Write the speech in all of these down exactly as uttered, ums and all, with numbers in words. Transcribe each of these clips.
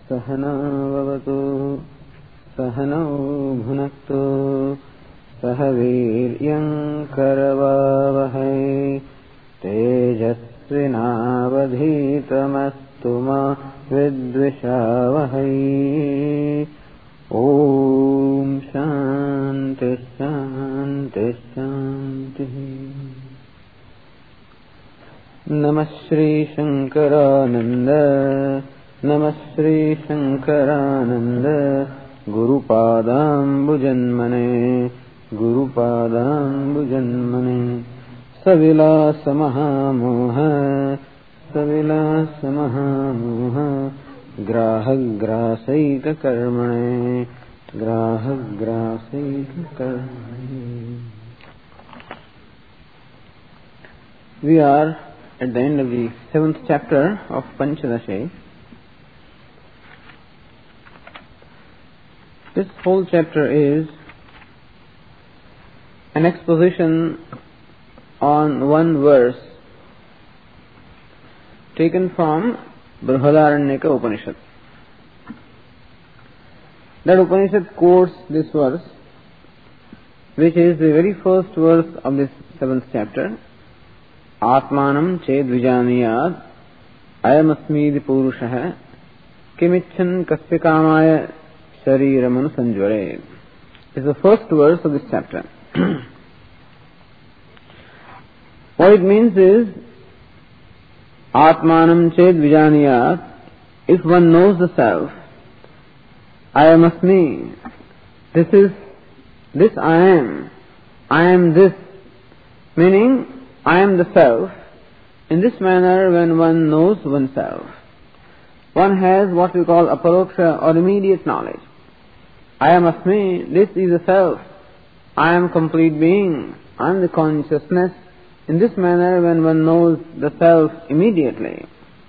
सहना भवतु सहनौ भुनक्तु सह वीर्यं करवावहै तेजस्विनावधीतमस्तु मा विद्विषावहै। ओम शांति शांति शांति। नमः श्री शंकरानंद नमः Shri Shankaranand गुरुपादाम्बुजन्मने गुरुपादाम्बुजन्मने। सविलास महामोह सविलास महामोह ग्राहग्रासैक कर्मणे ग्राहग्रासैक कर्मणे। We are at the end of the seventh chapter of Panchadasha. This whole chapter is an exposition on one verse taken from Brihadaranyaka Upanishad. That Upanishad quotes this verse, which is the very first verse of this seventh chapter. Atmanam ched vijaniyad ayamasmidi purushah kimichan kasya kamaya shariramanu sanjvare. Is the first verse of this chapter. What it means is, Atmanam ched vijaniyat, if one knows the self, ayamasmi, this is, this I am, I am this, meaning I am the self. In this manner, when one knows oneself, one has what we call aparoksha or immediate knowledge. Ayamasmi, this is the self, I am complete being, I am the consciousness. In this manner, when one knows the self immediately,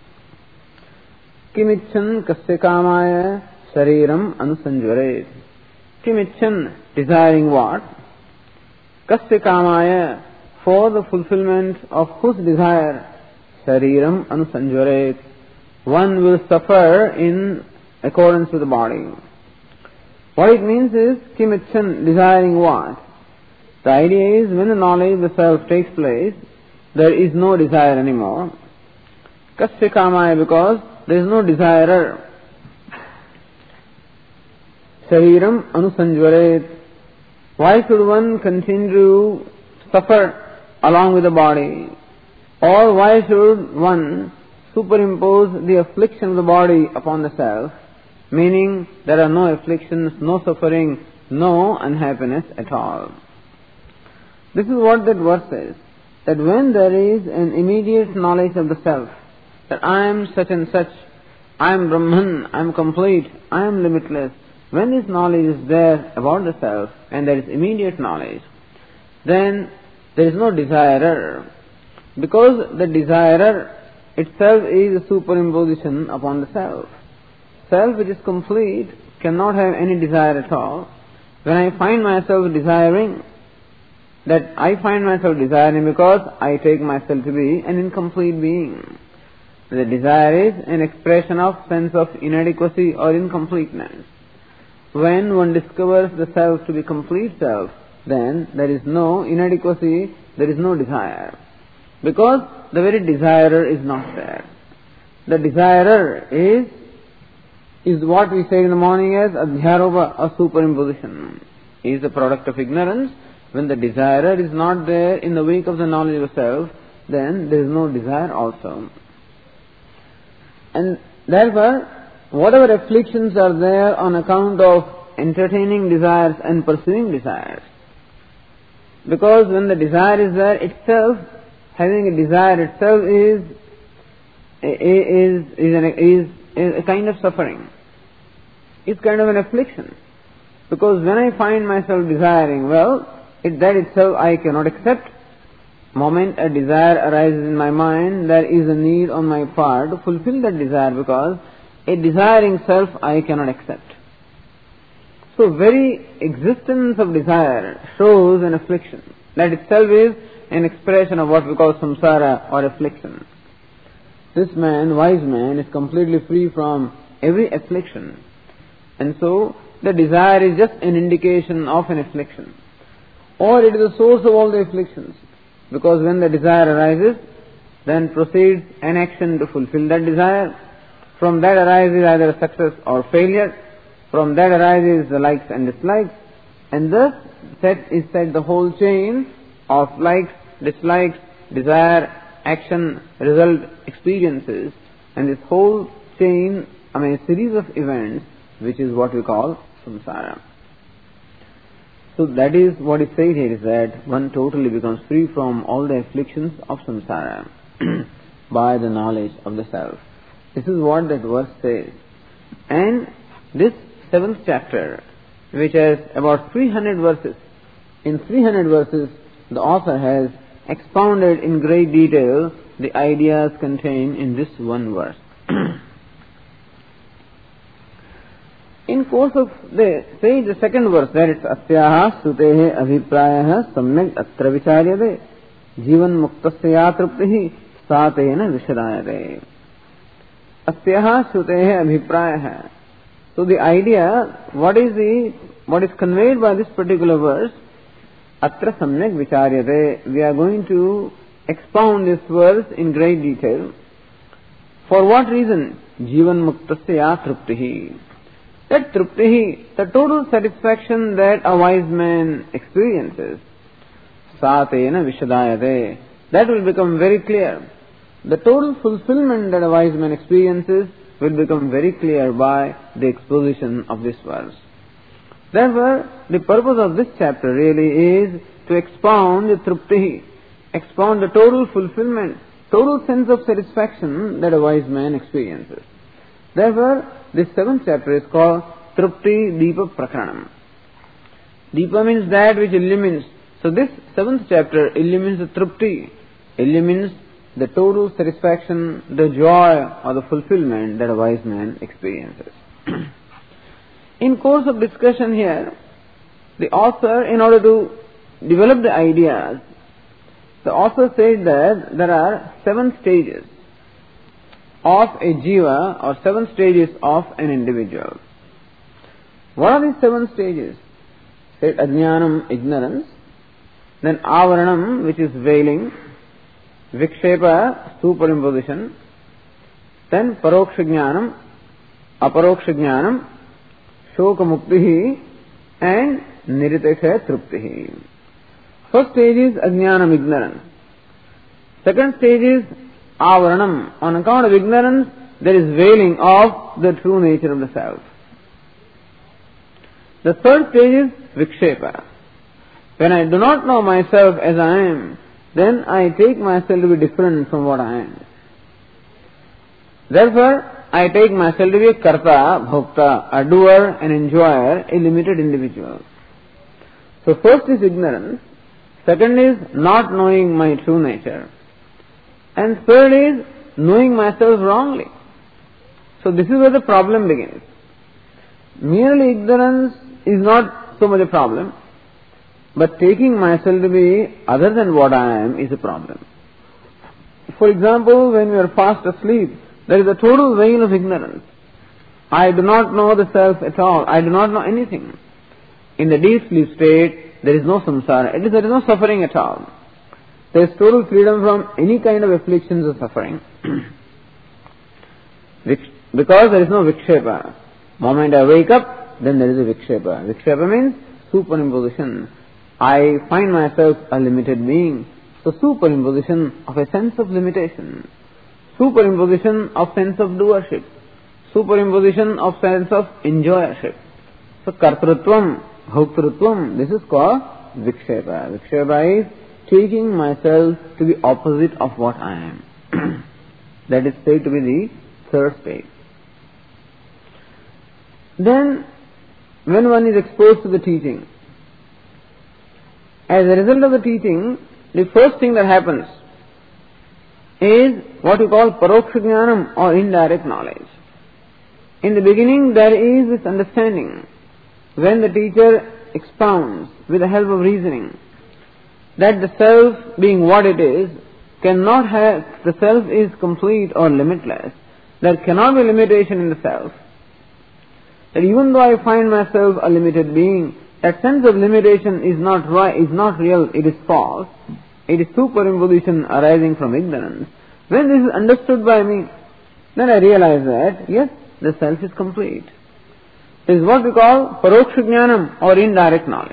Kimichan kasya kamaya shariram anusanjvaret. Kimichan, desiring what? Kasya kamaya, for the fulfillment of whose desire? Shariram anusanjvaret. One will suffer in accordance with the body. What it means is, Kimichan, desiring what? The idea is, when the knowledge of the self takes place, there is no desire anymore. Kasya kamaya, because there is no desirer. Shariram anusanjvaret. Why should one continue to suffer along with the body? Or why should one superimpose the affliction of the body upon the self? Meaning, there are no afflictions, no suffering, no unhappiness at all. This is what that verse says, that when there is an immediate knowledge of the self, that I am such and such, I am Brahman, I am complete, I am limitless, when this knowledge is there about the self, and there is immediate knowledge, then there is no desirer, because the desirer itself is a superimposition upon the self. Self which is complete cannot have any desire at all. When I find myself desiring, that I find myself desiring because I take myself to be an incomplete being. The desire is an expression of sense of inadequacy or incompleteness. When one discovers the self to be complete self, then there is no inadequacy, there is no desire. Because the very desirer is not there. The desirer is, is what we say in the morning as adhyaropa, a superimposition. He is the product of ignorance. When the desirer is not there in the wake of the knowledge of self, then there is no desire also. And therefore, whatever afflictions are there on account of entertaining desires and pursuing desires, because when the desire is there itself, having a desire itself is is is, an, is, is a kind of suffering. It's kind of an affliction. Because when I find myself desiring, well, It, that itself I cannot accept. Moment a desire arises in my mind, there is a need on my part to fulfill that desire, because a desiring self I cannot accept. So very existence of desire shows an affliction. That itself is an expression of what we call samsara or affliction. This man, wise man, is completely free from every affliction. And so, the desire is just an indication of an affliction. Or it is the source of all the afflictions. Because when the desire arises, then proceeds an action to fulfill that desire. From that arises either success or failure. From that arises the likes and dislikes. And thus set is set the whole chain of likes, dislikes, desire, action, result, experiences. And this whole chain, I mean a series of events, which is what we call samsara. So that is what is said here, is that one totally becomes free from all the afflictions of samsara by the knowledge of the self. This is what that verse says. And this seventh chapter, which has about three hundred verses, in three hundred verses the author has expounded in great detail the ideas contained in this one verse. In course of the, say the second verse, there it's asyaha sutehe abhiprayah samyak atra vicharyade jivan muktasya truptihi satena vishadayade. Asyaha sutehe abhiprayah. So the idea, what is the, what is conveyed by this particular verse, atra samyak vicharyade, we are going to expound this verse in great detail. For what reason? Jivan muktasya truptihi. That truptihi, the total satisfaction that a wise man experiences, satena vishadayade, that will become very clear. The total fulfillment that a wise man experiences will become very clear by the exposition of this verse. Therefore, the purpose of this chapter really is to expound the truptihi, expound the total fulfillment, total sense of satisfaction that a wise man experiences. Therefore, this seventh chapter is called Trupti Deepa Prakaranam. Deepa means that which illumines. So this seventh chapter illumines the Trupti, illumines the total satisfaction, the joy or the fulfillment that a wise man experiences. In course of discussion here, the author, in order to develop the ideas, the author said that there are seven stages of a jiva, or seven stages of an individual. What are these seven stages? Said ajnanam, ignorance, then avaranam, which is veiling, vikshepa, superimposition, then parokshajnanam, aparokshajnanam, shokamuktihi, and niritasha truptihi. First stage is ajnanam, ignorance. Second stage is avaranam. On account of ignorance, there is veiling of the true nature of the self. The third stage is vikshepa. When I do not know myself as I am, then I take myself to be different from what I am. Therefore, I take myself to be a karta, bhokta, a doer, an enjoyer, a limited individual. So first is ignorance. Second is not knowing my true nature. And third is knowing myself wrongly. So this is where the problem begins. Merely ignorance is not so much a problem, but taking myself to be other than what I am is a problem. For example, when we are fast asleep, there is a total veil of ignorance. I do not know the self at all. I do not know anything. In the deep sleep state, there is no samsara. It is, there is no suffering at all. There is total freedom from any kind of afflictions or suffering. Because there is no vikshepa. Moment I wake up, then there is a vikshepa. Vikshepa means superimposition. I find myself a limited being. So superimposition of a sense of limitation. Superimposition of sense of doership. Superimposition of sense of enjoyership. So kartrutvam, bhoktrutvam, this is called vikshepa. Vikshepa is taking myself to be opposite of what I am. That is said to be the third stage. Then, when one is exposed to the teaching, as a result of the teaching, the first thing that happens is what we call parokshajnanam, or indirect knowledge. In the beginning, there is this understanding, when the teacher expounds with the help of reasoning, that the self, being what it is, cannot have, the self is complete or limitless. There cannot be limitation in the self. that even though I find myself a limited being, that sense of limitation is not right, is not real, it is false. It is superimposition arising from ignorance. When this is understood by me, then I realize that, yes, the self is complete. This is what we call paroksha jnanam, or indirect knowledge.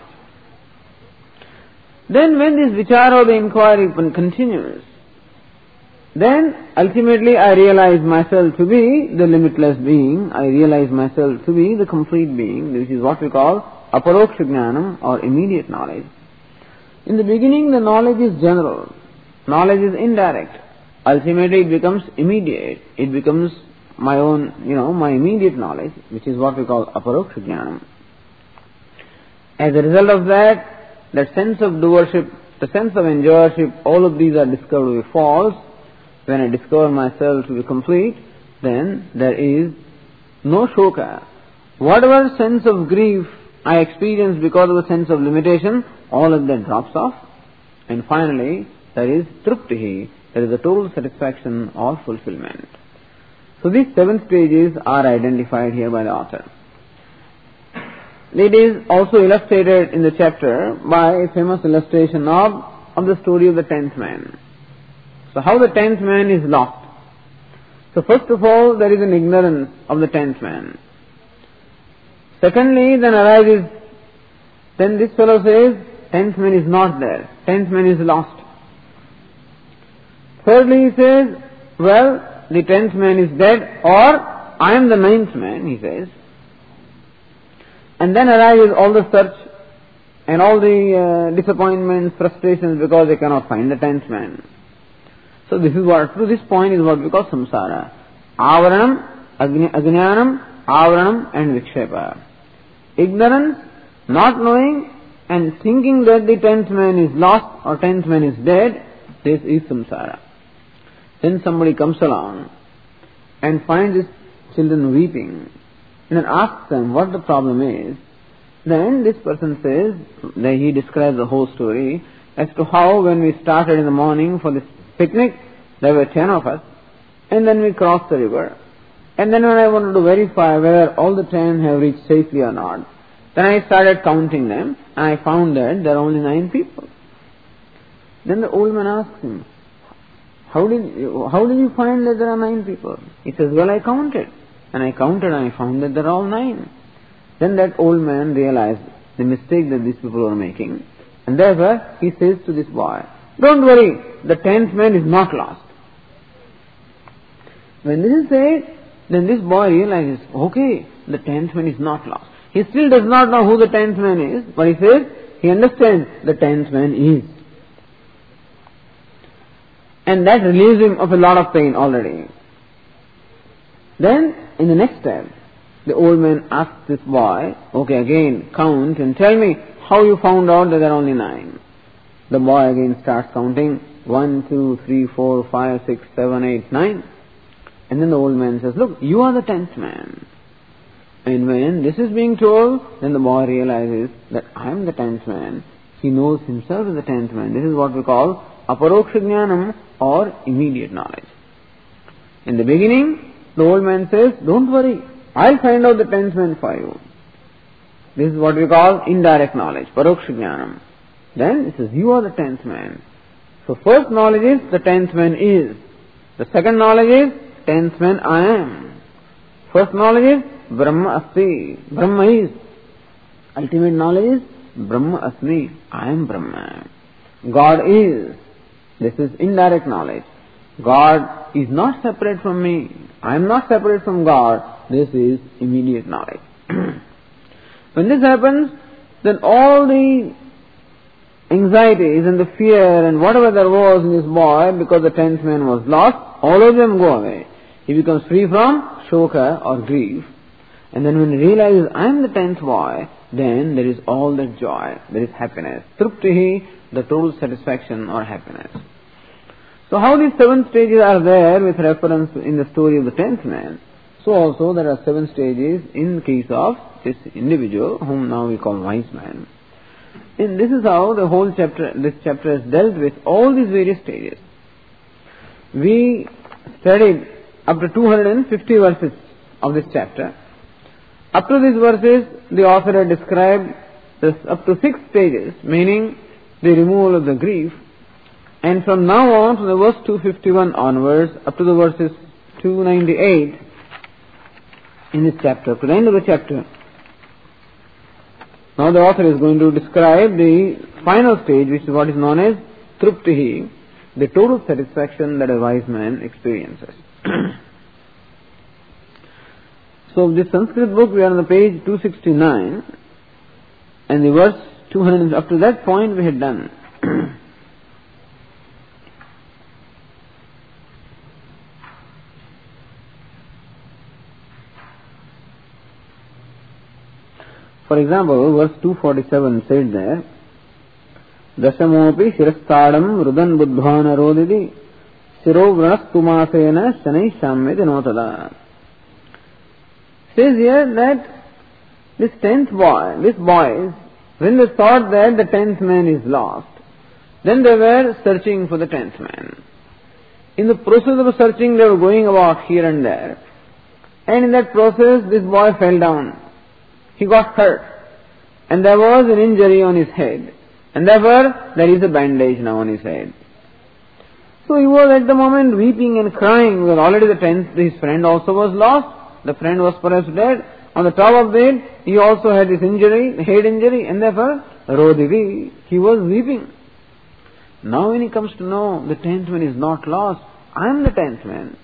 Then when this vichara or the inquiry continues, then ultimately I realize myself to be the limitless being, I realize myself to be the complete being, which is what we call aparoksha jnanam, or immediate knowledge. In the beginning the knowledge is general, knowledge is indirect. Ultimately it becomes immediate, it becomes my own, you know, my immediate knowledge, which is what we call aparoksha jnanam. As a result of that, that sense of doership, the sense of enjoyership, all of these are discovered to be false. When I discover myself to be complete, then there is no shoka. Whatever sense of grief I experience because of a sense of limitation, all of that drops off. And finally, there is truptihi, there is a total satisfaction or fulfillment. So these seven stages are identified here by the author. It is also illustrated in the chapter by a famous illustration of, of the story of the tenth man. So how the tenth man is lost. So first of all, there is an ignorance of the tenth man. Secondly, then arises, then this fellow says, tenth man is not there, tenth man is lost. Thirdly, he says, well, the tenth man is dead, or I am the ninth man, he says. And then arises all the search and all the uh, disappointments, frustrations, because they cannot find the tenth man. So this is what, to this point is what we call samsara. Avaranam, ajnanam, avaranam and vikshepa. Ignorance, not knowing and thinking that the tenth man is lost or tenth man is dead, this is samsara. Then somebody comes along and finds his children weeping and then asks them what the problem is. Then this person says, that he describes the whole story as to how when we started in the morning for this picnic, there were ten of us, and then we crossed the river. And then when I wanted to verify whether all the ten have reached safely or not, then I started counting them, and I found that there are only nine people. Then the old man asks him, how did you, how did you find that there are nine people? He says, well, I counted. And I counted and I found that there are all nine. Then that old man realized the mistake that these people were making. And therefore, he says to this boy, don't worry, the tenth man is not lost. When this is said, then this boy realizes, okay, the tenth man is not lost. He still does not know who the tenth man is, but he says, he understands the tenth man is. And that relieves him of a lot of pain already. Then, in the next step, the old man asks this boy, okay, again, count and tell me how you found out that there are only nine. The boy again starts counting, one, two, three, four, five, six, seven, eight, nine. And then the old man says, look, you are the tenth man. And when this is being told, then the boy realizes that I am the tenth man. He knows himself as the tenth man. This is what we call aparoksha jnanam, or immediate knowledge. In the beginning, the old man says, don't worry, I'll find out the tenth man for you. This is what we call indirect knowledge, paroksha jnanam. Then it says, you are the tenth man. So first knowledge is, the tenth man is. The second knowledge is, tenth man I am. First knowledge is, Brahma Asti, Brahma is. Ultimate knowledge is, Brahma Asmi, I am Brahma. God is. This is indirect knowledge. God is not separate from me. I am not separate from God. This is immediate knowledge. When this happens, then all the anxieties and the fear and whatever there was in this boy because the tenth man was lost, all of them go away. He becomes free from shoka or grief. And then when he realizes, I am the tenth boy, then there is all that joy, there is happiness. Truptihi, the total satisfaction or happiness. So how these seven stages are there with reference in the story of the tenth man, so also there are seven stages in case of this individual whom now we call wise man. And this is how the whole chapter, this chapter has dealt with all these various stages. We studied up to two hundred fifty verses of this chapter. Up to these verses, the author had described this up to six stages, meaning the removal of the grief. And from now on, from the verse two fifty-one onwards, up to the verses two ninety-eight in this chapter, to the end of the chapter, now the author is going to describe the final stage, which is what is known as truptihi, the total satisfaction that a wise man experiences. So this Sanskrit book, we are on the page two sixty-nine, and the verse two hundred, up to that point we had done. For example, verse two forty-seven said there, Dashamopi shirastadam rudan buddhvana rodidi shiro vranaskumasena shanai shamyati notada. Says here that this tenth boy, these boys, when they thought that the tenth man is lost, then they were searching for the tenth man. In the process of searching, they were going about here and there. And in that process, this boy fell down. He got hurt. And there was an injury on his head. And therefore, there is a bandage now on his head. So he was at the moment weeping and crying, because already the tenth, his friend also was lost. The friend was perhaps dead. On the top of that, he also had this injury, head injury, and therefore, Rodivi, he was weeping. Now when he comes to know the tenth man is not lost, I am the tenth man.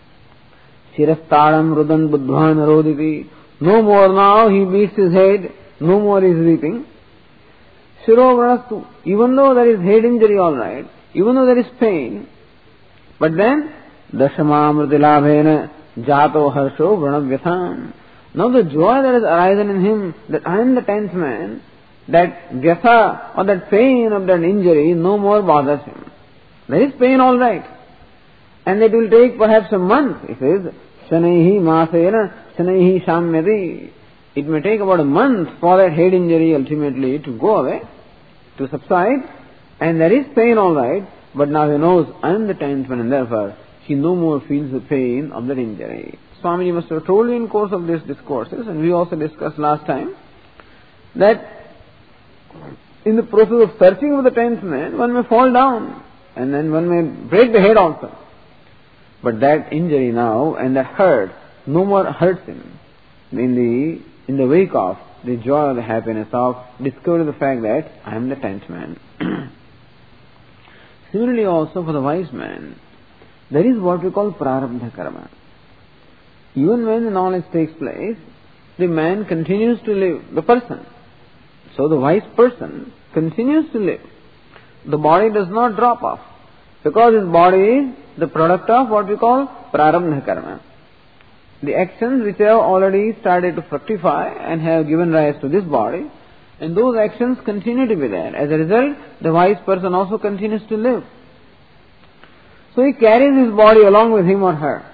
Shirastadam rudan buddhvan Rodivi. No more now he beats his head, no more he is weeping. Shiro vranastu, even though there is head injury alright, even though there is pain, but then, dashamamrutilabhena jato harsho vranavyatham. Now the joy that has arisen in him, that I am the tenth man, that vyatha or that pain of that injury no more bothers him. There is pain alright. And it will take perhaps a month. He says, shanaihi masena shanaihi shamyati. It may take about a month for that head injury ultimately to go away, to subside. And there is pain alright, but now he knows I am the tenth man, and therefore he no more feels the pain of that injury. Swamiji must have told you in course of these discourses, and we also discussed last time, that in the process of searching for the tenth man, one may fall down, and then one may break the head also. But that injury now and that hurt no more hurts him in the in the wake of the joy or the happiness of discovering the fact that I am the tenth man. Similarly also for the wise man, there is what we call prarabdha karma. Even when the knowledge takes place, the man continues to live, the person. So the wise person continues to live. The body does not drop off, because his body is the product of what we call prarabdha karma. The actions which have already started to fructify and have given rise to this body, and those actions continue to be there. As a result, the wise person also continues to live. So he carries his body along with him or her.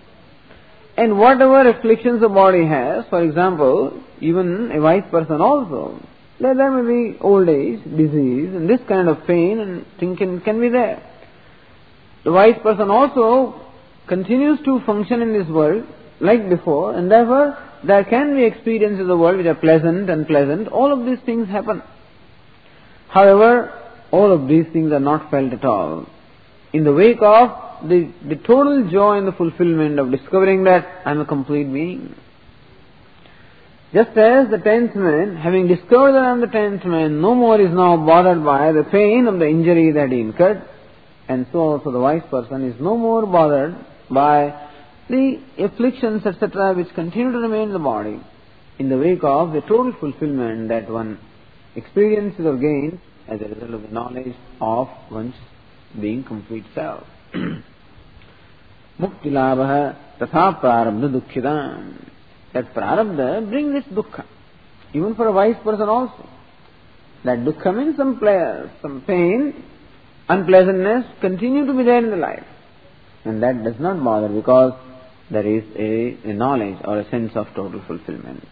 And whatever afflictions the body has, for example, even a wise person also, there may be old age, disease, and this kind of pain and thing can, can be there. The wise person also continues to function in this world like before, and therefore there can be experiences of the world which are pleasant and unpleasant. All of these things happen. However, all of these things are not felt at all. In the wake of the, the total joy and the fulfillment of discovering that I am a complete being. Just as the tenth man, having discovered that I am the tenth man, no more is now bothered by the pain of the injury that he incurred, and so also the wise person is no more bothered by the afflictions, et cetera, which continue to remain in the body, in the wake of the total fulfillment that one experiences or gains as a result of the knowledge of one's being complete self. Mukti labha tatha prarabdha dukkhidam. That prarabdha brings this dukkha, even for a wise person also. That dukkha means some pleasure, some pain, unpleasantness continue to be there in the life. And that does not bother, because there is a, a knowledge or a sense of total fulfillment.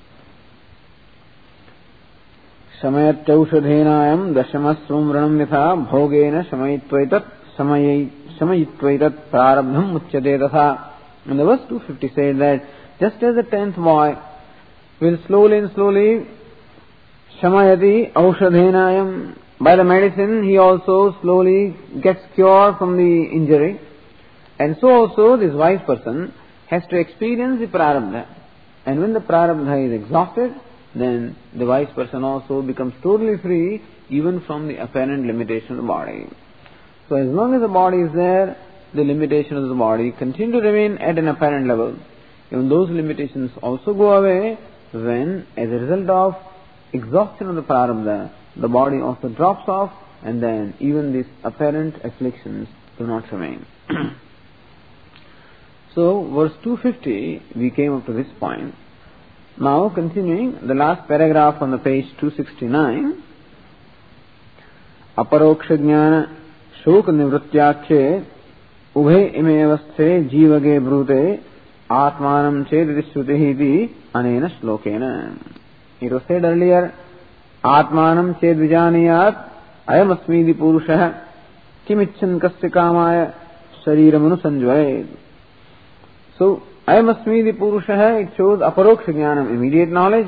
Shamayat chaushadhenayam dashamasrum vranam yatha bhogena shamayittvaitat shamayittvaitat prarabdham uchyate tatha. And the verse two fifty says that just as the tenth boy will slowly and slowly shamayati aushadhenayam. By the medicine, he also slowly gets cured from the injury. And so also this wise person has to experience the prarabdha. And when the prarabdha is exhausted, then the wise person also becomes totally free even from the apparent limitation of the body. So as long as the body is there, the limitations of the body continue to remain at an apparent level. Even those limitations also go away when, as a result of exhaustion of the prarabdha, the body also drops off, and then even these apparent afflictions do not remain. So, verse two fifty, we came up to this point. Now, continuing, the last paragraph on the page two sixty-nine. Aparoksha jnana shok nivrityakshe ubhe ime avasthe jivage brute atmanam chediti shrutihiti anena shlokena. It was said earlier, Atmanam ched vijaniyat ayam asmidi purushah kimichan kasya kamaya shariram anusanjvayed. So, ayam asmidi purushah, it shows aparoksha jnanam, immediate knowledge.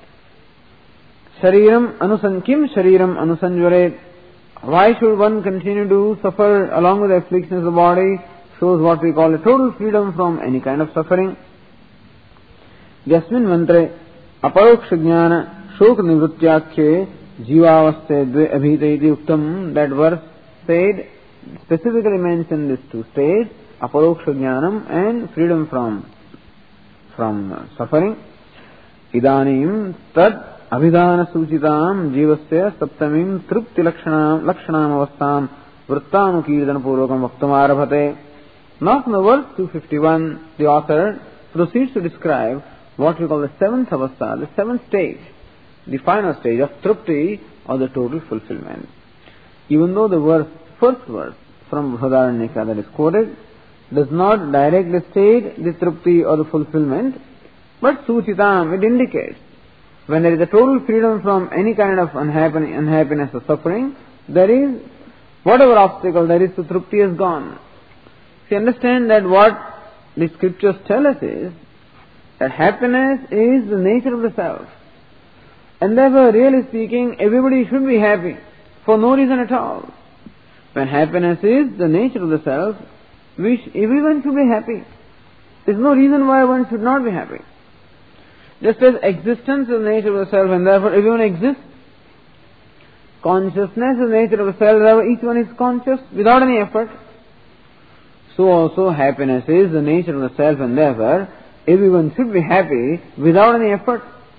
Shariram anusan kim shariram anusanjvayed. Why should one continue to suffer along with the afflictions of the body? Shows what we call a total freedom from any kind of suffering. Jasmin mantre aparoksha jnana Shok nivrityakshe jivavaste dve abhita iti uktam. That verse said, specifically mentioned these two states, aparoksha jnanam and freedom from from suffering. Idanim tad abhidhana suchitam jivasya saptamim trupti lakshanam lakshanam avastam vrittanu kirtana purvakam vaktam arabhate. Now from the verse two fifty-one, the author proceeds to describe what we call the seventh avastha, the seventh stage, the final stage of trupti, or the total fulfillment. Even though the verse, first verse from Brihadaranyaka that is quoted does not directly state the trupti or the fulfillment, but suchitam, it indicates when there is a total freedom from any kind of unhappiness, unhappiness or suffering, there is, whatever obstacle there is to trupti is gone. So you understand that what the scriptures tell us is that happiness is the nature of the self. And therefore, really speaking, everybody should be happy for no reason at all. When happiness is the nature of the self, we sh- everyone should be happy. There is no reason why one should not be happy. Just as existence is the nature of the self, and therefore everyone exists. Consciousness is the nature of the self, therefore each one is conscious without any effort. So also happiness is the nature of the self, and therefore everyone should be happy without any effort.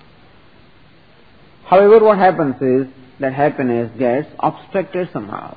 However, what happens is that happiness gets obstructed somehow.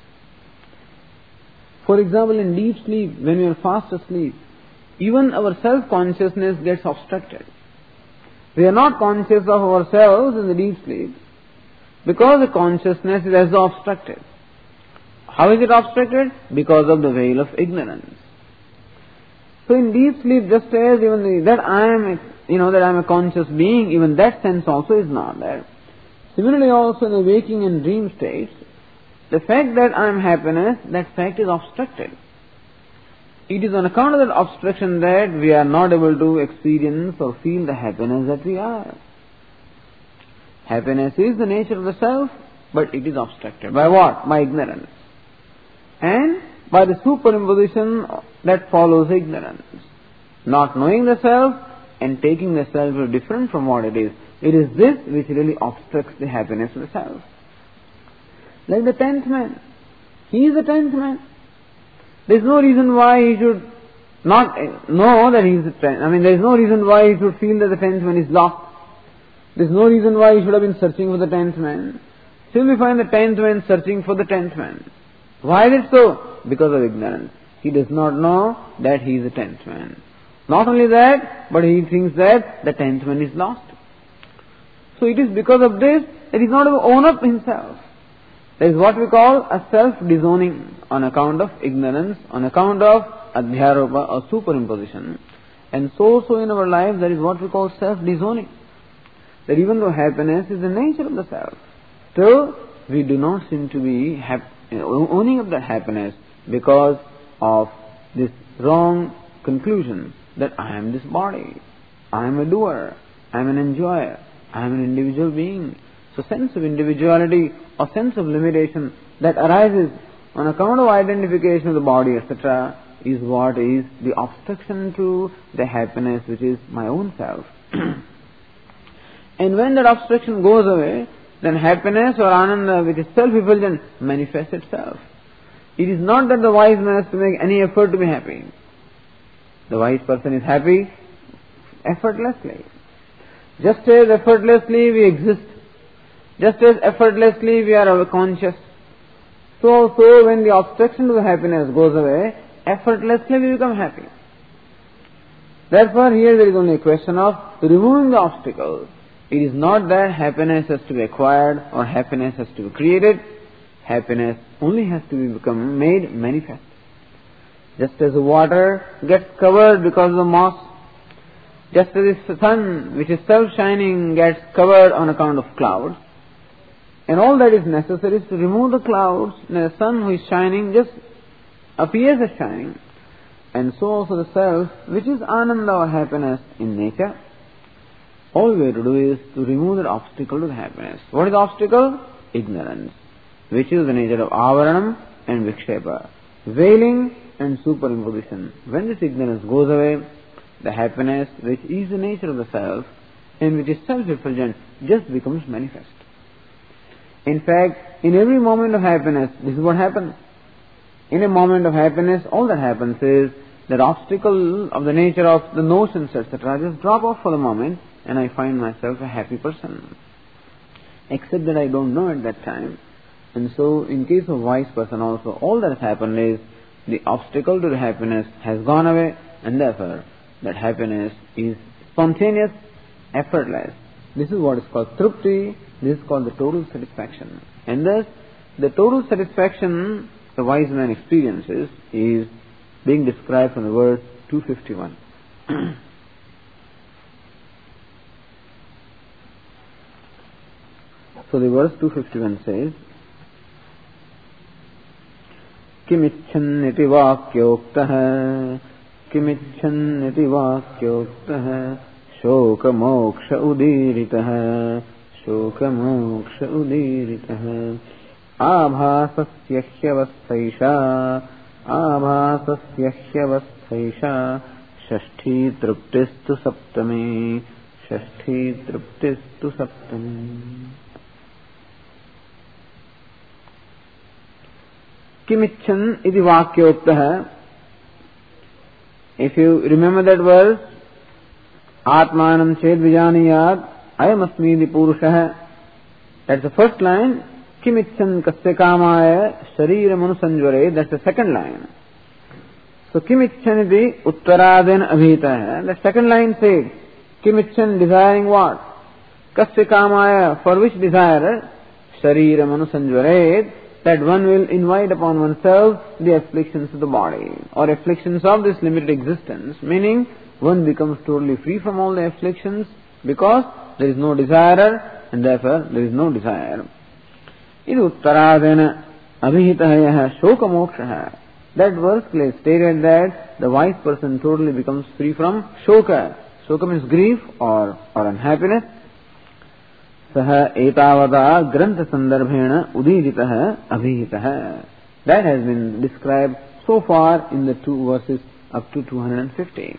For example, in deep sleep, when we are fast asleep, even our self-consciousness gets obstructed. We are not conscious of ourselves in the deep sleep because the consciousness is as though obstructed. How is it obstructed? Because of the veil of ignorance. So in deep sleep, just as even the, that I am, you know, that I am a conscious being, even that sense also is not there. Similarly also in the waking and dream states, the fact that I am happiness, that fact is obstructed. It is on account of that obstruction that we are not able to experience or feel the happiness that we are. Happiness is the nature of the self, but it is obstructed. By what? By ignorance. And by the superimposition that follows ignorance. Not knowing the self and taking the self as different from what it is. It is this which really obstructs the happiness of the self. Like the tenth man. He is the tenth man. There is no reason why he should not know that he is the tenth. I mean, there is no reason why he should feel that the tenth man is lost. There is no reason why he should have been searching for the tenth man. Still we find the tenth man searching for the tenth man. Why is it so? Because of ignorance. He does not know that he is the tenth man. Not only that, but he thinks that the tenth man is lost. So it is because of this that he is not able to own up himself. That is what we call a self-disowning on account of ignorance, on account of adhyaropa or superimposition. And so so in our life there is what we call self-disowning. That even though happiness is the nature of the self, still we do not seem to be hap- owning up that happiness because of this wrong conclusion that I am this body, I am a doer, I am an enjoyer, I am an individual being. So sense of individuality or sense of limitation that arises on account of identification of the body, et cetera, is what is the obstruction to the happiness which is my own self. And when that obstruction goes away, then happiness or ananda, which is self-effulgent, manifests itself. It is not that the wise man has to make any effort to be happy. The wise person is happy effortlessly. Just as effortlessly we exist, just as effortlessly we are conscious, so so when the obstruction to the happiness goes away, effortlessly we become happy. Therefore, here there is only a question of removing the obstacle. It is not that happiness has to be acquired or happiness has to be created. Happiness only has to be become made manifest. Just as the water gets covered because of the moss, just as the sun, which is self-shining, gets covered on account of clouds, and all that is necessary is to remove the clouds, and the sun who is shining just appears as shining. And so also the self, which is ananda or happiness in nature, all we have to do is to remove that obstacle to the happiness. What is the obstacle? Ignorance, which is the nature of avaranam and vikshepa, veiling and superimposition. When this ignorance goes away, the happiness, which is the nature of the self and which is self-effulgent, just becomes manifest. In fact, in every moment of happiness, this is what happens. In a moment of happiness, all that happens is that obstacle of the nature of the notions, et cetera, just drop off for the moment, and I find myself a happy person. Except that I don't know at that time. And so, in case of wise person also, all that has happened is the obstacle to the happiness has gone away, and therefore that happiness is spontaneous, effortless. This is what is called trupti. This is called the total satisfaction. And thus, the total satisfaction the wise man experiences is being described from the verse two fifty-one. So the verse two fifty-one says, Kimicchan iti vakyoktaha, Kimicchan iti vakyoktaha, Shoka moksha udiritaha, Shoka moksha udiritaha, Abhasasya hyavasthaisha, Abhasasya hyavasthaisha, Shashti truptistu saptami, Shashti truptistu saptami. Kimicchan iti vakyoktaha. If you remember that verse, Atmanam ched vijaniyat ayamasmi iti purushah. That's the first line. Kimicchan kasya kamaya shariram anusanjvare. That's the second line. So Kimicchan iti uttaraden abhita. The second line says, Kimicchan, desiring what? Kasya kamaya, for which desire? Shariram anusanjvare. That one will invite upon oneself the afflictions of the body, or afflictions of this limited existence, meaning one becomes totally free from all the afflictions because there is no desire and therefore there is no desire. Idu uttaradena abhitaha shoka moksha. That verse clearly stated that the wise person totally becomes free from shoka. Shoka means grief or, or unhappiness. Saha etavada grantha sandarbhena udiditaha abhihitaha. That has been described so far in the two verses up to two hundred fifty.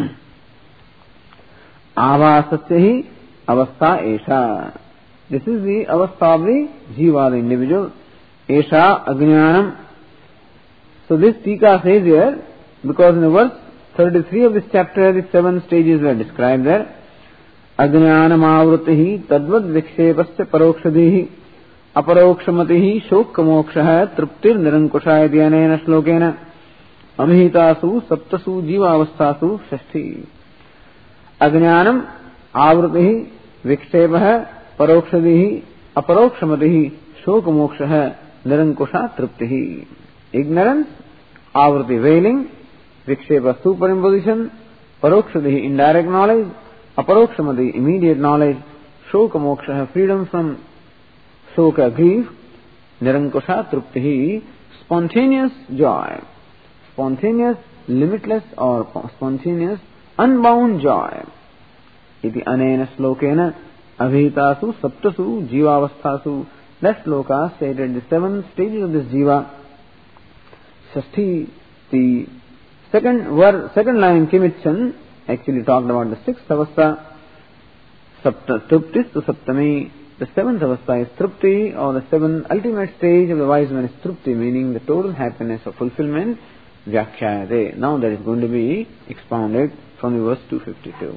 Avasasya hi avastha esha. This is the avastha of the jiva, the individual. Esha ajnanam. So this tika says here, because in the verse thirty-three of this chapter, the seven stages were described there. Ajnanam avrutihi tadvad vikshepasya parokshadihi aparokshmatihi shokkamokshaha truptir nirankushaya dhyanena shlokena amhitasu saptasu jivavastasu shashti. Ajnanam avrutihi vikshepah parokshadihi aparokshmatihi shokkamokshaha nirankusha truptihi. Ignorance, avruti veiling, vikshepa superimposition, parokshadihi indirect knowledge, aparokshamati immediate knowledge, shoka moksha freedom from shoka grief, nirankusha truptihi spontaneous joy, spontaneous limitless or spontaneous unbound joy. iti anena slokena abhitasu saptasu jivavasthasu. That sloka stated the seven stages of this jiva. Shashti, the second word, second line in Kimichan actually talked about the sixth avastha. Sapta, truptis to saptami. The seventh avastha is trupti, or the seventh ultimate stage of the wise man is trupti, meaning the total happiness of fulfillment. Vyakhyayate. Now that is going to be expounded from the verse two fifty-two.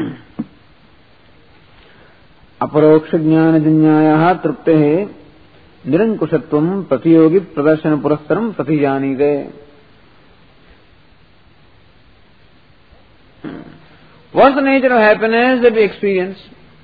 अपरोक्ष ज्ञान जन्यायाः तृप्तेः निरंकुशत्वं प्रतियोगी प्रदर्शन पुरस्सरं प्रतिजानीते. What's the nature of happiness that we experience?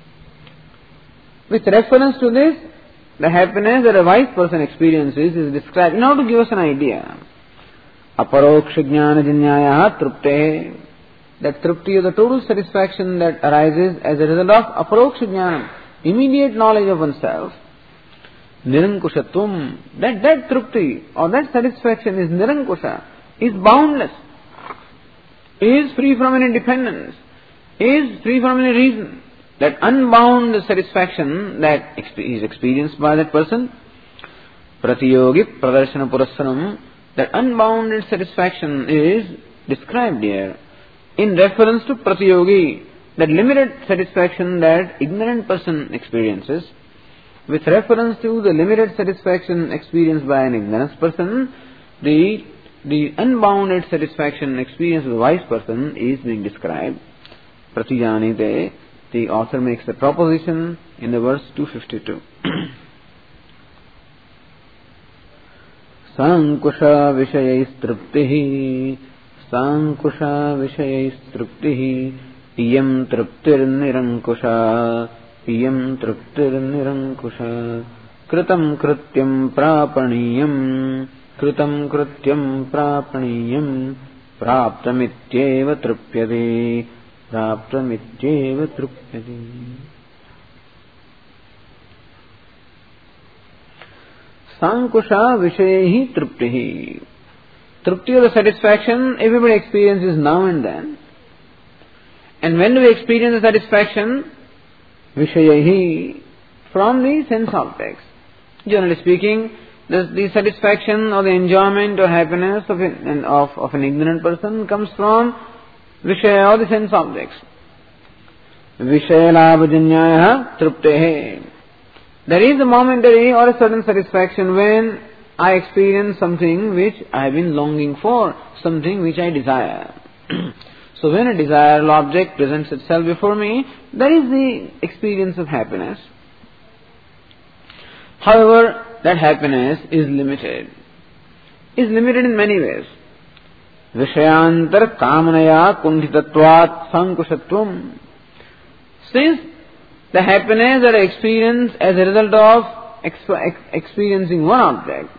With reference to this, the happiness that a wise person experiences is described in order to give us an idea. Aparoksha jnana janyaya trupte. That trupti is the total satisfaction that arises as a result of aparoksha jnana, immediate knowledge of oneself. Nirankushatvam. That, that trupti or that satisfaction is nirankusha, is boundless, is free from any dependence, is free from any reason. That unbound satisfaction that is experienced by that person, pratiyogi pradarshana purassaram, that unbounded satisfaction is described here in reference to pratiyogi, that limited satisfaction that ignorant person experiences. With reference to the limited satisfaction experienced by an ignorant person, the, the unbounded satisfaction experienced by a wise person is being described. Pratijanite. The author makes a proposition in the verse two fifty-two. Sankusha vishayastruptihi, Sankusha vishayastruptihi, iyam truptir nirankusha, iyam truptir nirankusha, kritam krityam prapaniyam, kritam krityam prapaniyam, praptamityeva trupyate. Praptamityeva trupyate. Sankusha vishayehi truptihi. Trupti or the satisfaction everybody experiences now and then. And when do we experience the satisfaction? Vishayehi, from the sense objects. Generally speaking, the, the satisfaction or the enjoyment or happiness of an, of, of an ignorant person comes from Vishaya or the sense objects. Vishayalabhajanyaya truptehe. There is a momentary or a certain satisfaction when I experience something which I have been longing for, something which I desire. So when a desirable object presents itself before me, there is the experience of happiness. However, that happiness is limited. Is limited in many ways. Vishayantar kamanaya kundhitatvat sankushatvam. Since the happiness that I experience as a result of exp- ex- experiencing one object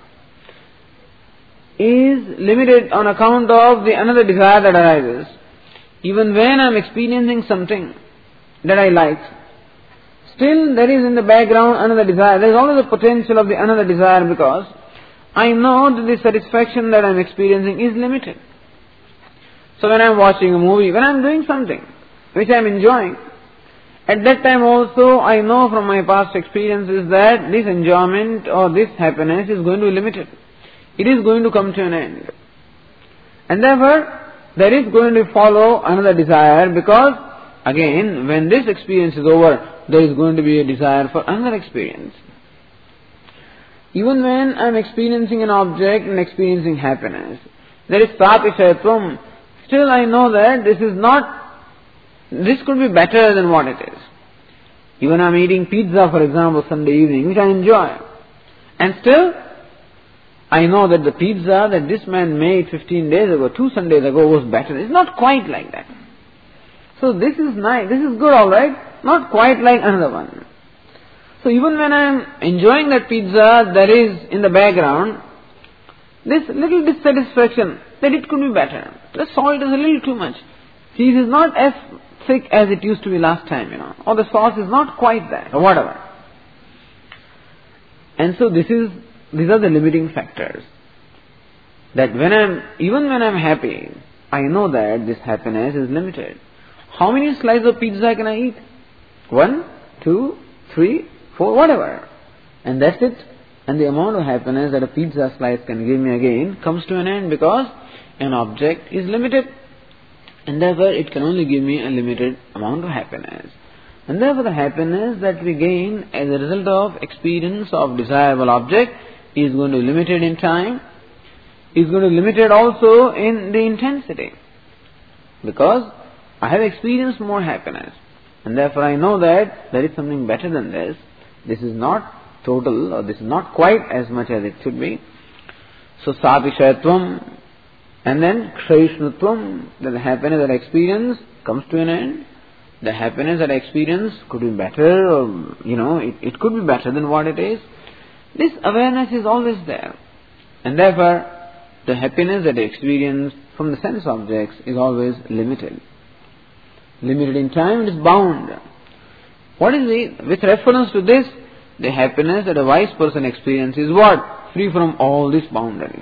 is limited on account of the another desire that arises, even when I am experiencing something that I like, still there is in the background another desire. There is always the potential of the another desire, because I know that the satisfaction that I am experiencing is limited. So when I am watching a movie, when I am doing something which I am enjoying, at that time also I know from my past experiences that this enjoyment or this happiness is going to be limited. It is going to come to an end. And therefore, there is going to follow another desire, because again, when this experience is over, there is going to be a desire for another experience. Even when I am experiencing an object and experiencing happiness, there is pratishayatvam. Still I know that this is not, this could be better than what it is. Even I am eating pizza, for example, Sunday evening, which I enjoy. And still, I know that the pizza that this man made fifteen days ago, two Sundays ago, was better. It's not quite like that. So this is nice, this is good, alright, not quite like another one. So even when I am enjoying that pizza, there is in the background this little dissatisfaction that it could be better. The salt is a little too much. Cheese is not as thick as it used to be last time, you know, or the sauce is not quite that, or whatever. And so this is, these are the limiting factors. That when I'm, even when I'm happy, I know that this happiness is limited. How many slices of pizza can I eat? One, two, three, four, whatever. And that's it. And the amount of happiness that a pizza slice can give me again comes to an end because an object is limited. And therefore it can only give me a limited amount of happiness. And therefore the happiness that we gain as a result of experience of desirable object is going to be limited in time, is going to be limited also in the intensity. Because I have experienced more happiness. And therefore I know that there is something better than this. This is not total, or this is not quite as much as it should be. So sapishayatvam, and then kshaishnutvam, that the happiness that I experience comes to an end. The happiness that I experience could be better, or, you know, it, it could be better than what it is. This awareness is always there. And therefore, the happiness that I experience from the sense objects is always limited. Limited in time, it is bound. What is it? With reference to this, the happiness that a wise person experiences is what? Free from all these boundaries.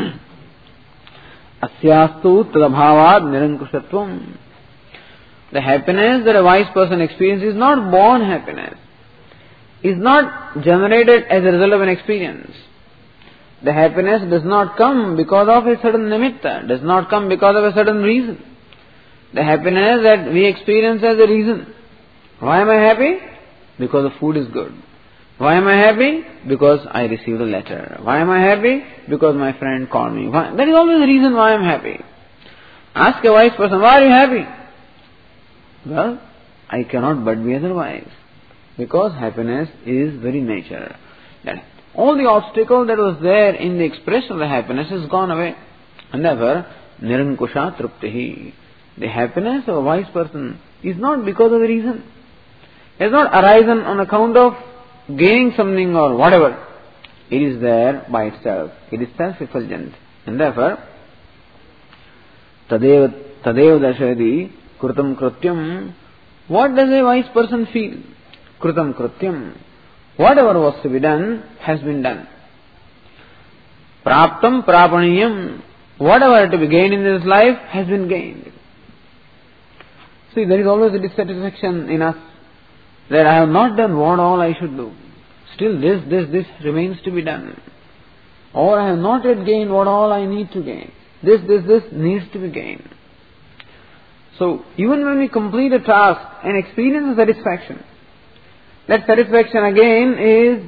Asyastu tadabhavad nirankushatvam. The happiness that a wise person experiences is not born happiness. Is not generated as a result of an experience. The happiness does not come because of a certain nimitta, does not come because of a certain reason. The happiness that we experience as a reason. Why am I happy? Because the food is good. Why am I happy? Because I received a letter. Why am I happy? Because my friend called me. Why? That is always the reason why I am happy. Ask a wise person, why are you happy? Well, I cannot but be otherwise. Because happiness is very nature. That all the obstacle that was there in the expression of the happiness has gone away. And therefore, nirankusha truptihi. The happiness of a wise person is not because of a reason. It has not arisen on account of gaining something or whatever. It is there by itself. It is self-effulgent. And therefore, tadev tadev dashayati krutam krutyam. What does a wise person feel? Krutam krutyam. Whatever was to be done has been done. Praptam prapaniyam. Whatever to be gained in this life has been gained. See, there is always a dissatisfaction in us that I have not done what all I should do. Still this, this, this remains to be done. Or I have not yet gained what all I need to gain. This, this, this needs to be gained. So, even when we complete a task and experience a satisfaction, that satisfaction again is,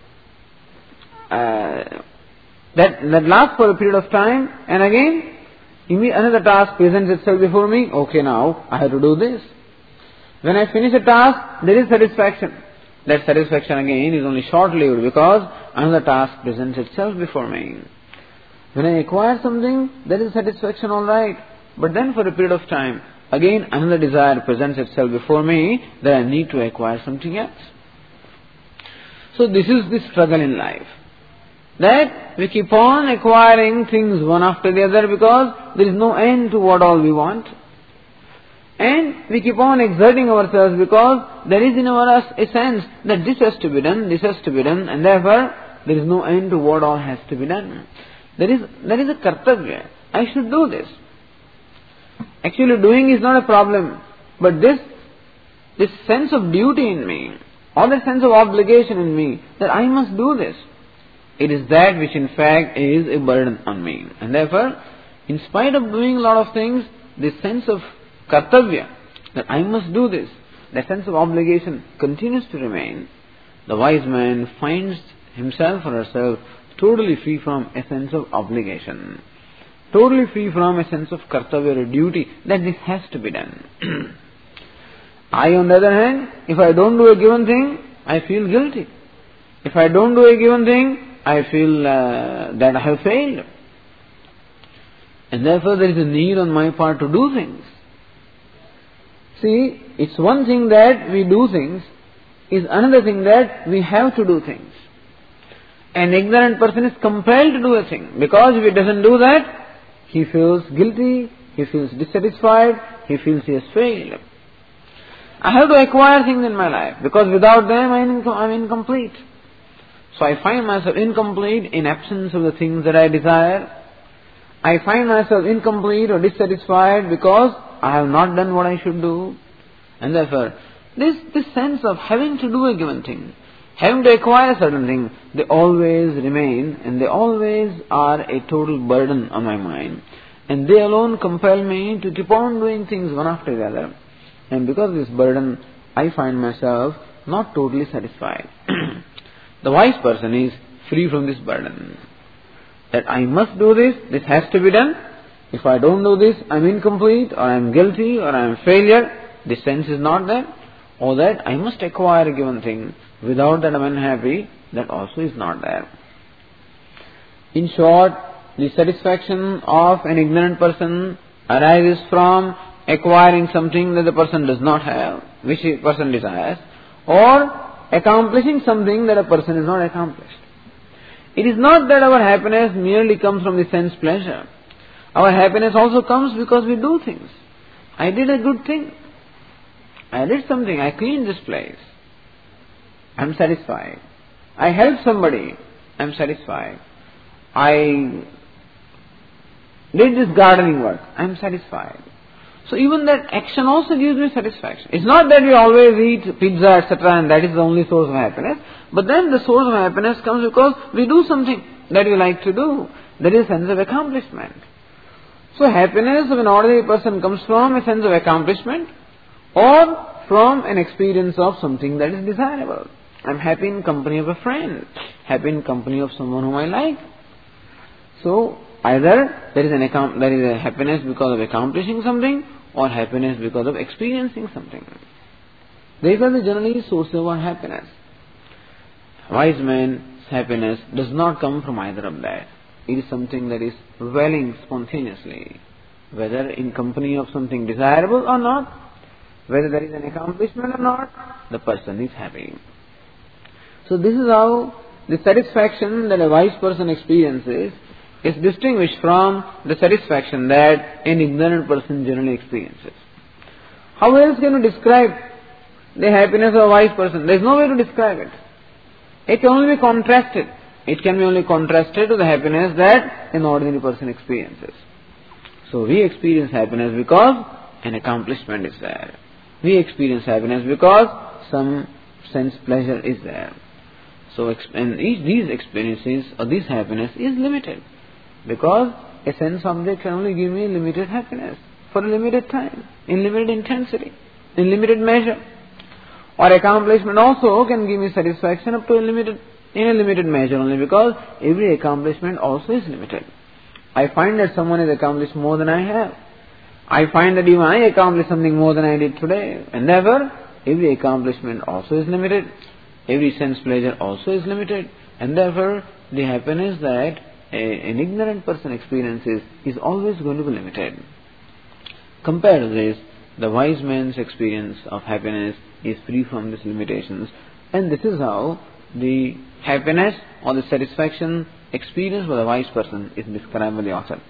uh, that, that lasts for a period of time, and again, another task presents itself before me. Okay, now I have to do this. When I finish a task, there is satisfaction. That satisfaction again is only short-lived because another task presents itself before me. When I acquire something, there is satisfaction, all right. But then for a period of time, again another desire presents itself before me that I need to acquire something else. So this is the struggle in life. That we keep on acquiring things one after the other because there is no end to what all we want. And we keep on exerting ourselves because there is in our us a sense that this has to be done, this has to be done, and therefore there is no end to what all has to be done. There is, there is a kartavya. I should do this. Actually doing is not a problem, but this, this sense of duty in me, or the sense of obligation in me, that I must do this. It is that which in fact is a burden on me. And therefore, in spite of doing a lot of things, this sense of kartavya, that I must do this, that sense of obligation continues to remain. The wise man finds himself or herself totally free from a sense of obligation. Totally free from a sense of kartavya or duty, that this has to be done. I, on the other hand, if I don't do a given thing, I feel guilty. If I don't do a given thing, I feel uh, that I have failed. And therefore there is a need on my part to do things. See, it's one thing that we do things, is another thing that we have to do things. An ignorant person is compelled to do a thing, because if he doesn't do that, he feels guilty, he feels dissatisfied, he feels he has failed. I have to acquire things in my life, because without them I am incomplete. So I find myself incomplete in absence of the things that I desire. I find myself incomplete or dissatisfied because I have not done what I should do. And therefore, this, this sense of having to do a given thing, having to acquire a certain thing, they always remain and they always are a total burden on my mind. And they alone compel me to keep on doing things one after the other. And because of this burden, I find myself not totally satisfied. The wise person is free from this burden. That I must do this, this has to be done. If I don't do this, I am incomplete, or I am guilty, or I am failure. This sense is not there. Or that I must acquire a given thing. Without that I am unhappy. That also is not there. In short, the satisfaction of an ignorant person arises from acquiring something that the person does not have, which the person desires, or accomplishing something that a person has not accomplished. It is not that our happiness merely comes from the sense pleasure. Our happiness also comes because we do things. I did a good thing. I did something. I cleaned this place. I am satisfied. I helped somebody. I am satisfied. I did this gardening work. I am satisfied. So even that action also gives me satisfaction. It's not that we always eat pizza, et cetera, and that is the only source of happiness. But then the source of happiness comes because we do something that we like to do. That is a sense of accomplishment. So happiness of an ordinary person comes from a sense of accomplishment or from an experience of something that is desirable. I'm happy in company of a friend, happy in company of someone whom I like. So either there is an account, there is a happiness because of accomplishing something, or happiness because of experiencing something. These are the generally sources of our happiness. Wise man's happiness does not come from either of that. It is something that is welling spontaneously, whether in company of something desirable or not, whether there is an accomplishment or not, the person is happy. So this is how the satisfaction that a wise person experiences is distinguished from the satisfaction that an ignorant person generally experiences. How else can you describe the happiness of a wise person? There is no way to describe it. It can only be contrasted. It can be only contrasted to the happiness that an ordinary person experiences. So we experience happiness because an accomplishment is there. We experience happiness because some sense pleasure is there. So and each these experiences or this happiness is limited. Because a sense object can only give me limited happiness for a limited time, in limited intensity, in limited measure. Or accomplishment also can give me satisfaction up to a limited, in a limited measure only because every accomplishment also is limited. I find that someone has accomplished more than I have. I find that even I accomplished something more than I did today. And therefore, every accomplishment also is limited. Every sense pleasure also is limited. And therefore, the happiness that a, an ignorant person experiences is always going to be limited. Compared to this, the wise man's experience of happiness is free from these limitations. And this is how the happiness or the satisfaction experienced by the wise person is described by the author.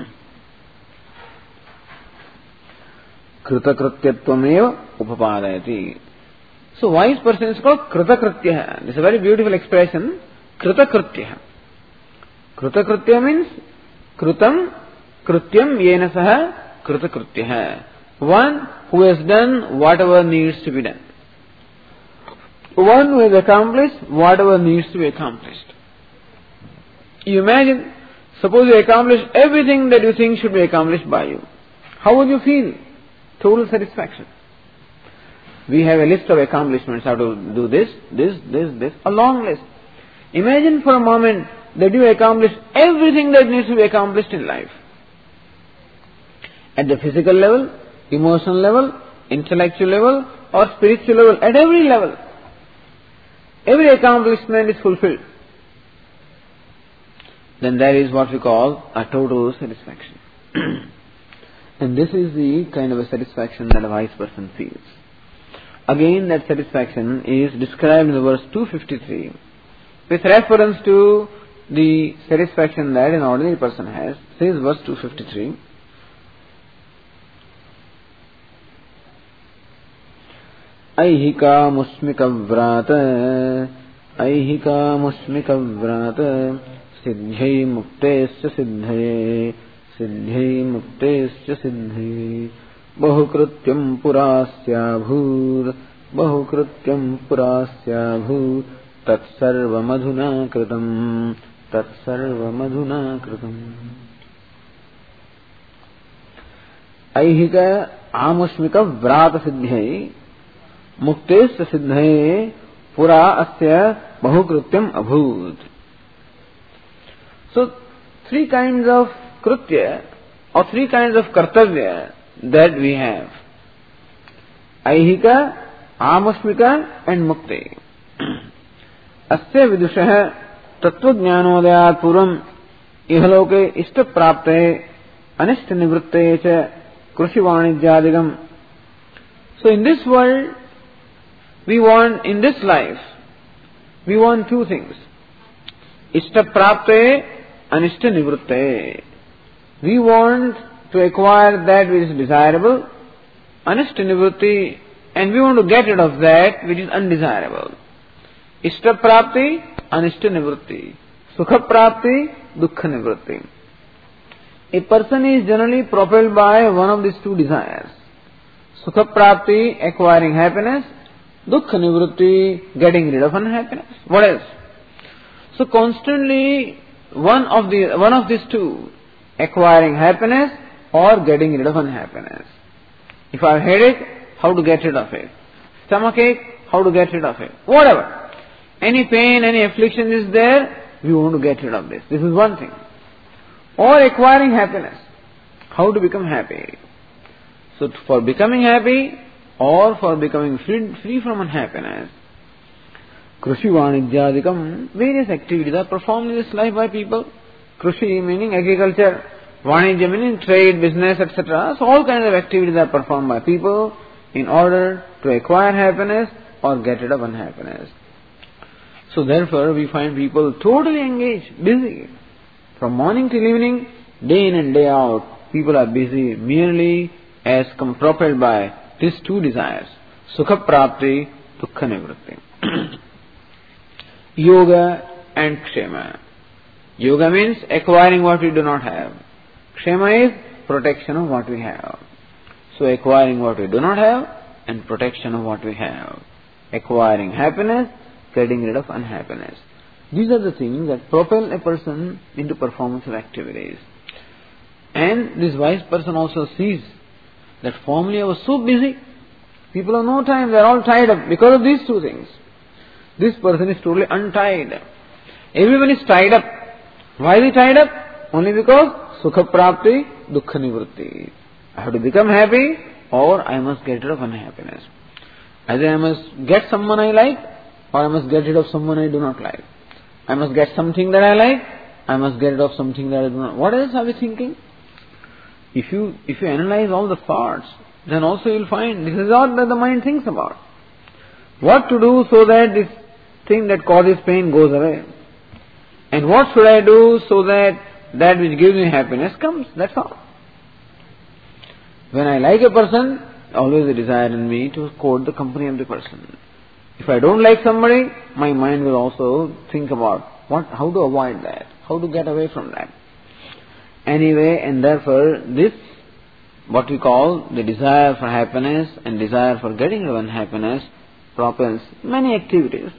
Kritakrityatvamev upapadayati. So wise person is called Kritakritya. This is a very beautiful expression. Kritakritya. Kritakritya means Kritam Krityam yena saha Kritakritya. One who has done whatever needs to be done. One who has accomplished whatever needs to be accomplished. You imagine, suppose you accomplish everything that you think should be accomplished by you. How would you feel? Total satisfaction. We have a list of accomplishments, how to do this, this, this, this, a long list. Imagine for a moment that you accomplish everything that needs to be accomplished in life. At the physical level, emotional level, intellectual level, or spiritual level, at every level. Every accomplishment is fulfilled. Then that is what we call a total satisfaction. And this is the kind of a satisfaction that a wise person feels. Again, that satisfaction is described in the verse two fifty-three with reference to the satisfaction that an ordinary person has. Says verse two fifty-three. Aihika musmika vrata Aihika musmika vrata Siddhai muktesya siddhaye Siddhai muktesya siddhaye Bahukrutyam purasya bhur Bahukrutyam purasya bhur Tatsarva madhuna kritam Tatsarva madhuna kritam. Aihika amushmika vrata siddhyai Muktesya siddhaye Pura asya bahukrutyam abhut. So, three kinds of krutya or three kinds of kartavya that we have. Aihika, amushmika and mukti. Asya vidushaha tattvajnanodayat puram ihaloke ishta prapte anishta nivritte cha krushi vanijyadigam. So in this world, we want, in this life, we want two things. Ishta prapte, anishta nivritte. We want to acquire that which is desirable, anishta nivritti, and we want to get rid of that which is undesirable. Ishta prapti, anishta nivritti. Sukha prapti, dukkha nivritti. A person is generally propelled by one of these two desires. Sukha prapti, acquiring happiness. Dukkha nivritti, getting rid of unhappiness. What else? So constantly one of the one of these two, acquiring happiness or getting rid of unhappiness. If I have headache, how to get rid of it? Stomachache, how to get rid of it? Whatever. Any pain, any affliction is there, we want to get rid of this. This is one thing. Or acquiring happiness. How to become happy? So for becoming happy or for becoming free, free from unhappiness, Krushi Vanijyadikam, various activities are performed in this life by people. Krushi meaning agriculture, Vanijya meaning trade, business, et cetera. So all kinds of activities are performed by people in order to acquire happiness or get rid of unhappiness. So therefore we find people totally engaged, busy. From morning till evening, day in and day out, people are busy merely as propelled by these two desires. Sukha prapti, dukkha nivritti. Yoga and kshema. Yoga means acquiring what we do not have. Kshema is protection of what we have. So acquiring what we do not have and protection of what we have. Acquiring happiness, getting rid of unhappiness. These are the things that propel a person into performance of activities. And this wise person also sees that formerly I was so busy, people have no time, they are all tied up because of these two things. This person is totally untied. Everyone is tied up. Why is he tied up? Only because sukha prapti, dukkha nivritti. I have to become happy or I must get rid of unhappiness. Either I must get someone I like or I must get rid of someone I do not like. I must get something that I like, I must get rid of something that I do not. What else are we thinking? If you if you analyze all the thoughts, then also you will find this is all that the mind thinks about. What to do so that this thing that causes pain goes away. And what should I do so that that which gives me happiness comes. That's all. When I like a person, always a desire in me to court the company of the person. If I don't like somebody, my mind will also think about what, how to avoid that, how to get away from that. Anyway, and therefore this, what we call the desire for happiness and desire for getting rid of unhappiness, propels many activities.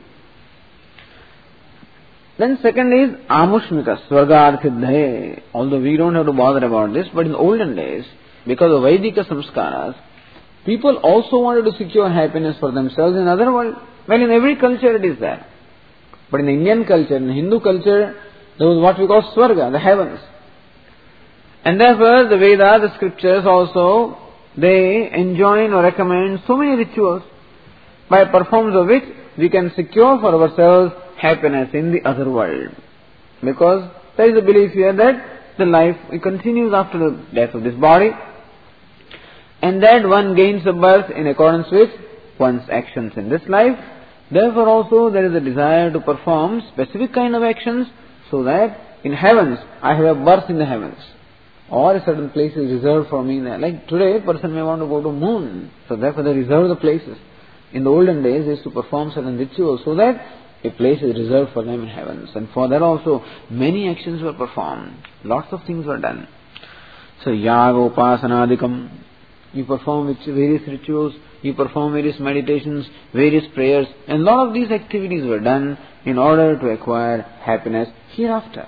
Then second is amushmika, swargarthidhaye. Although we don't have to bother about this, but in the olden days, because of Vaidika samskaras, people also wanted to secure happiness for themselves in other world. Well, in every culture it is there. But in the Indian culture, in the Hindu culture, there was what we call Swarga, the heavens. And therefore, the Vedas, the scriptures also, they enjoin or recommend so many rituals by performance of which we can secure for ourselves happiness in the other world. Because there is a belief here that the life continues after the death of this body, and that one gains a birth in accordance with one's actions in this life. Therefore also there is a desire to perform specific kind of actions so that in heavens I have a birth in the heavens. Or a certain place is reserved for me there. Like today, a person may want to go to moon, so therefore they reserve the places. In the olden days they used to perform certain rituals so that a place is reserved for them in heavens. And for that also many actions were performed. Lots of things were done. So yaga upasanadikam. you perform various rituals, you perform various meditations, various prayers, and a lot of these activities were done in order to acquire happiness hereafter.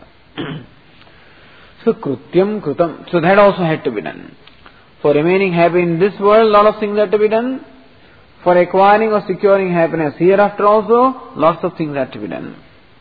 So krutyam krutam, so that also had to be done. For remaining happy in this world, a lot of things had to be done. For acquiring or securing happiness hereafter also, lots of things had to be done.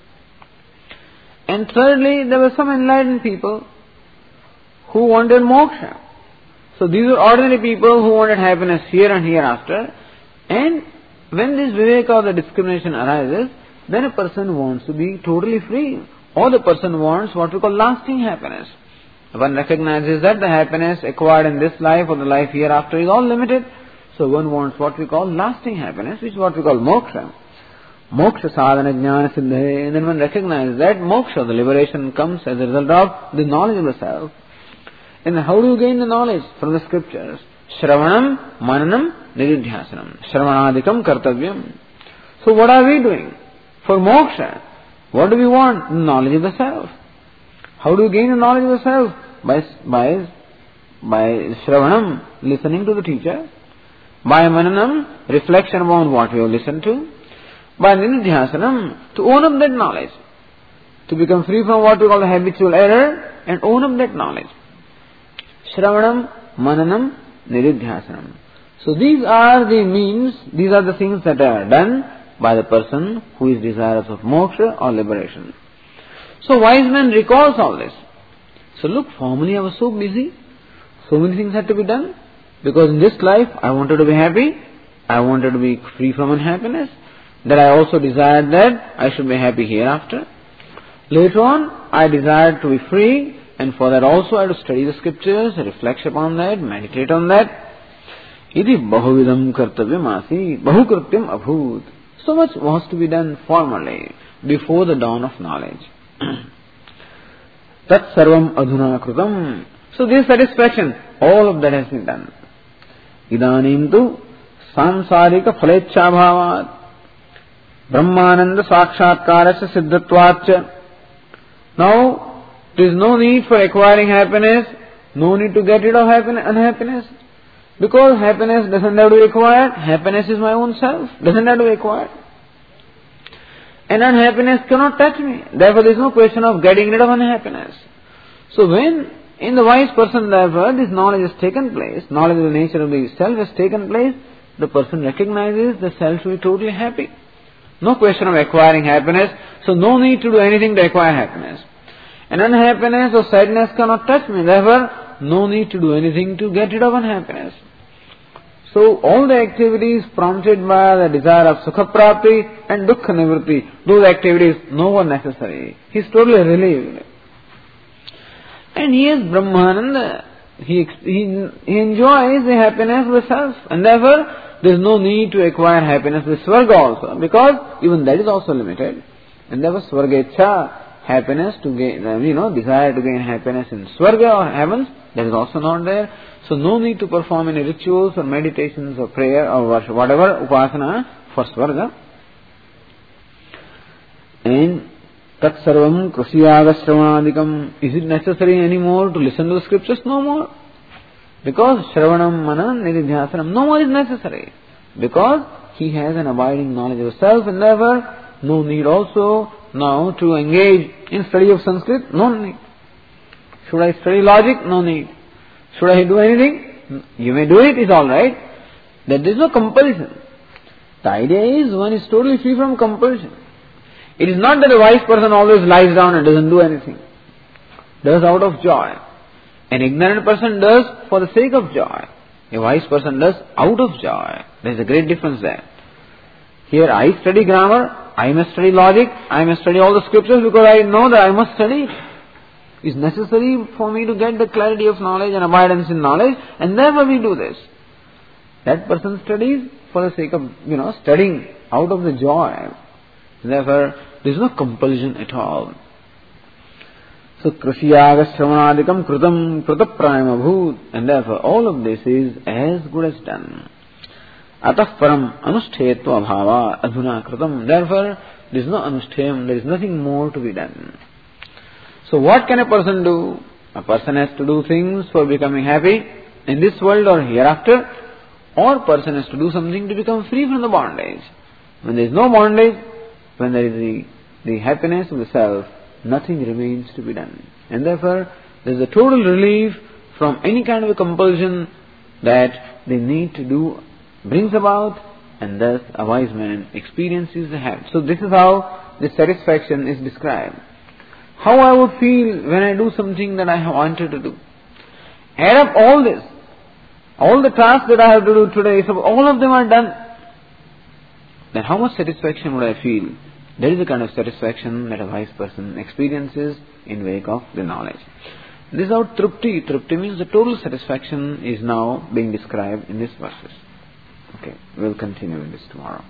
And thirdly, there were some enlightened people who wanted moksha. So these were ordinary people who wanted happiness here and hereafter. And when this viveka or the discrimination arises, then a person wants to be totally free. Or the person wants what we call lasting happiness. One recognizes that the happiness acquired in this life or the life hereafter is all limited. So one wants what we call lasting happiness, which is what we call moksha. Moksha sadhana jnana siddhe. And then one recognizes that moksha, the liberation, comes as a result of the knowledge of the self. And how do you gain the knowledge? From the scriptures. Shravanam, mananam, nididhyasanam. Shravanadikam kartavyam. So what are we doing? For moksha, what do we want? Knowledge of the self. How do you gain the knowledge of the self? By, by, by shravanam, listening to the teacher. By mananam, reflection upon what we have listened to. By nididhyasanam, to own up that knowledge. To become free from what we call the habitual error and own up that knowledge. Shravanam, mananam, nididhyasanam. So these are the means, these are the things that are done by the person who is desirous of moksha or liberation. So wise man recalls all this. So look, formerly I was so busy, so many things had to be done, because in this life I wanted to be happy, I wanted to be free from unhappiness, that I also desired that I should be happy hereafter. Later on, I desired to be free, and for that also I had to study the scriptures, reflect upon that, meditate on that. Iti bahuvidam kartavyam asi, bahukrutyam abhut. So much was to be done formerly, before the dawn of knowledge. Tat sarvam adhuna krutam. So this satisfaction, all of that has been done. Idanim tu samsarika phalechcha bhavat brahmananda sakshatkarasya siddhatvacha. Now, there is no need for acquiring happiness, no need to get rid of happiness, unhappiness. Because happiness doesn't have to be acquired, happiness is my own self, doesn't have to be acquired. And unhappiness cannot touch me. Therefore, there is no question of getting rid of unhappiness. So when in the wise person, therefore, this knowledge has taken place, knowledge of the nature of the self has taken place, the person recognizes the self to be totally happy. No question of acquiring happiness, so no need to do anything to acquire happiness. And unhappiness or sadness cannot touch me, therefore, no need to do anything to get rid of unhappiness. So all the activities prompted by the desire of sukha prapti and dukkha nivritti, those activities no more necessary. He is totally relieved. And he is Brahmananda. He, he, he enjoys the happiness of the self, and therefore there is no need to acquire happiness with Swarga also, because even that is also limited. And therefore Swargecha, happiness to gain, you know, desire to gain happiness in Swarga or heavens, that is also not there. So no need to perform any rituals or meditations or prayer or worship, whatever, upasana for Swarga. And tat sarvam krusyaga shravanadikam. Is it necessary anymore to listen to the scriptures? No more. Because shravanam manam nididhyasanam, no more is necessary. Because he has an abiding knowledge of self, and therefore no need also now to engage in study of Sanskrit. No need. Should I study logic? No need. Should I do anything? You may do it, it's alright. There is no compulsion. The idea is one is totally free from compulsion. It is not that a wise person always lies down and doesn't do anything. Does out of joy. An ignorant person does for the sake of joy. A wise person does out of joy. There is a great difference there. Here I study grammar, I must study logic, I must study all the scriptures because I know that I must study it. It is necessary for me to get the clarity of knowledge and abidance in knowledge, and therefore we do this. That person studies for the sake of, you know, studying out of the joy. Therefore, there is no compulsion at all. So, krusyaga shravanadikam krutam krutaprayam abhut, and therefore all of this is as good as done. Atah param anushthetva bhava adhuna krutam. Therefore, there is no anushtayam, there is nothing more to be done. So what can a person do? A person has to do things for becoming happy, in this world or hereafter, or person has to do something to become free from the bondage. When there is no bondage, when there is the, the happiness of the self, nothing remains to be done. And therefore, there is a total relief from any kind of a compulsion that they need to do, brings about, and thus a wise man experiences the habit. So this is how this satisfaction is described. How I would feel when I do something that I have wanted to do. Add up all this. All the tasks that I have to do today, so all of them are done. Then how much satisfaction would I feel? There is a kind of satisfaction that a wise person experiences in wake of the knowledge. This is how trupti. Trupti means the total satisfaction is now being described in these verses. Okay, we'll continue with this tomorrow.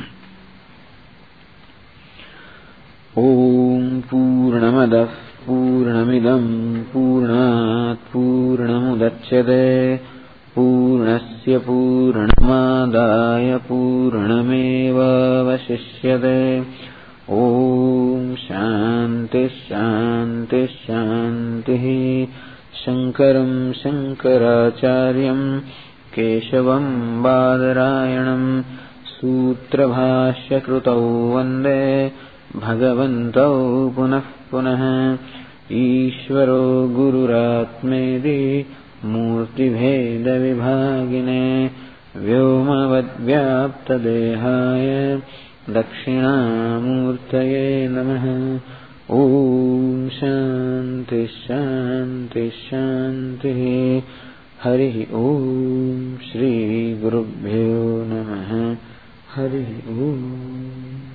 Om Purnamadah Purnamidam Purnat Purnamudachyate Purnasya Purnamadaya Purnameva Vasishyate. Om Shanti Shanti Shanti. Shankaram Shankaracharyam Keshavam Badarayanam Sutra Bhashya Krutau Vande Bhagavantau Punah Punah. Ishvaro Gururatmedi Murti Bheda Vibhagine Vyomavad Vyapta Dehaya Dakshinamurtaye Namaha. Om Shanti Shanti Shanti. Hari Om Shri Gurubhyo Namaha. Hari Om.